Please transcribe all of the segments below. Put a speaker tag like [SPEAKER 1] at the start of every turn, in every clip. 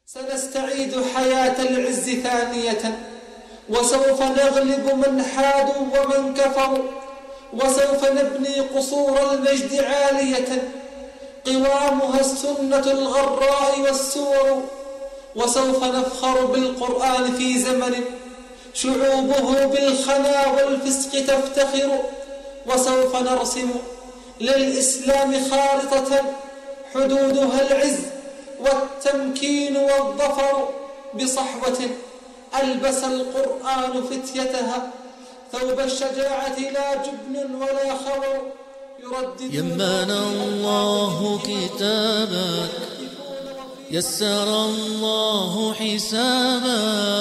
[SPEAKER 1] سنستعيد حياة العز ثانية، وسوف نغلب من حادوا ومن كفروا، وسوف نبني قصور المجد عالية قوامها السنة الغراء والسور، وسوف نفخر بالقرآن في زمن شعوبه بالخنا والفسق تفتخر، وسوف نرسم للإسلام خارطة حدودها العز والتمكين والظفر، بصحوة ألبس القرآن فتيتها ثوب الشجاعة لا جبن ولا خور،
[SPEAKER 2] يمن الله كتابك، يسر الله حسابك،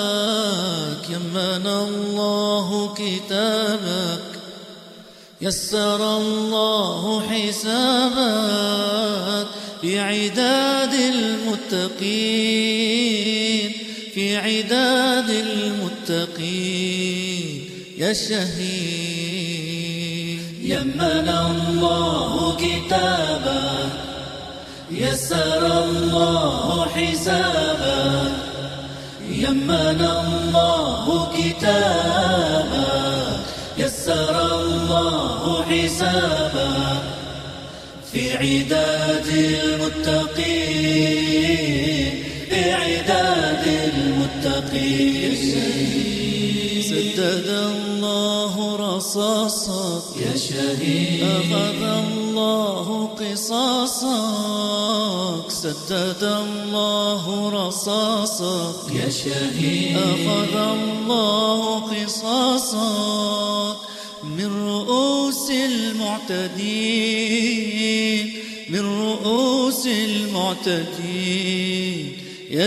[SPEAKER 2] يمن الله كتابك، يسر الله حسابك، في عداد المتقين، في عداد المتقين يا شهيد.
[SPEAKER 3] يمن الله كتابك، يسر الله حسابك، يمن الله كتابك، يسر الله حسابك، في عداد المتقين، في عداد المتقين.
[SPEAKER 2] سدد الله رصاصك
[SPEAKER 3] يا شهيد،
[SPEAKER 2] أخذ الله قصاصك، سدد الله رصاصك
[SPEAKER 3] يا شهيد،
[SPEAKER 2] أخذ الله قصاصك، من رؤوس المعتدين، من رؤوس المعتدين يا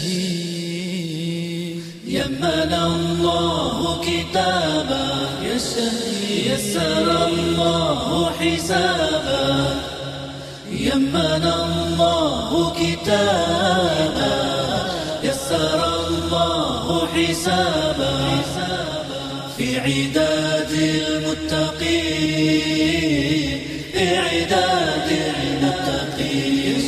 [SPEAKER 2] شهيد.
[SPEAKER 3] يمن الله كتابك، يا شهيد، يسر الله حسابك، يمن الله كتابك، يسر الله حسابك، في عداد المتقين، في عداد المتقين.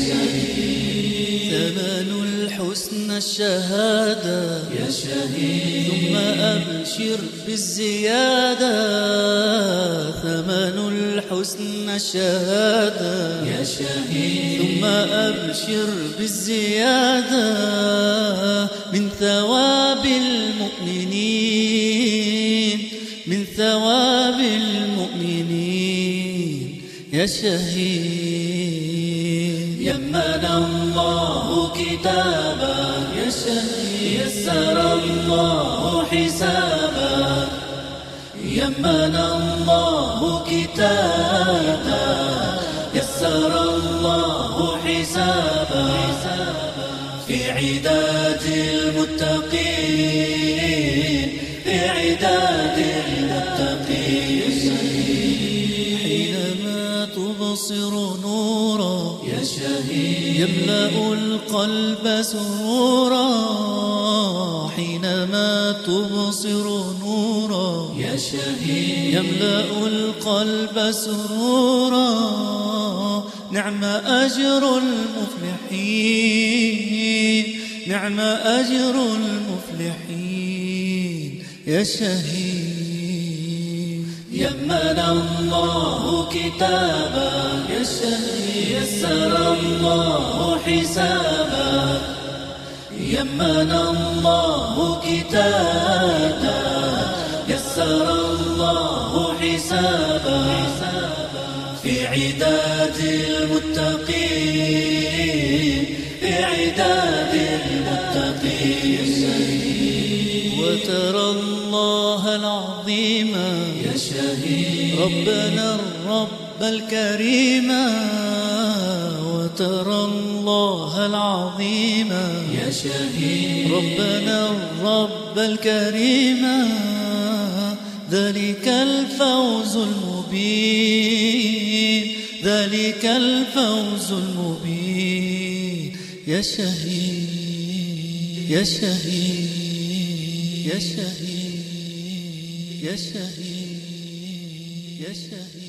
[SPEAKER 2] ثمن الحسن الشهادة
[SPEAKER 3] يا شهيد،
[SPEAKER 2] ثم أبشر بالزيادة، ثمن الحسن الشهادة
[SPEAKER 3] يا شهيد،
[SPEAKER 2] ثم أبشر بالزيادة، من ثواب المؤمنين، من ثواب المؤمنين يا شهيد.
[SPEAKER 3] يمن الله كتابك، يا شهيد، يسر الله حسابك، يمن الله كتابك، يسر الله حسابك، في عداد المتقين، في عداد المتقين.
[SPEAKER 2] حينما تبصر نورا
[SPEAKER 3] يا شهيد،
[SPEAKER 2] يملأ القلب سرورا، حينما تبصر نورا
[SPEAKER 3] يا شهيد،
[SPEAKER 2] يملأ القلب سرورا، نعم أجر المفلحين، نعم أجر المفلحين يا شهيد.
[SPEAKER 3] يمن الله كتابك، يا شهيد، يسر الله حسابك، يمن الله كتابك، يسر الله حسابك، في عداد المتقين، في عداد المتقين.
[SPEAKER 2] وترى الله العظيم
[SPEAKER 3] يا شهيد،
[SPEAKER 2] ربنا الرب الكريم، وترى الله العظيم
[SPEAKER 3] يا شهيد،
[SPEAKER 2] ربنا الرب الكريم، ذلك الفوز المبين، ذلك الفوز المبين يا شهيد، يا شهيد، يا شهيد، يا شهيد، يا شهيد.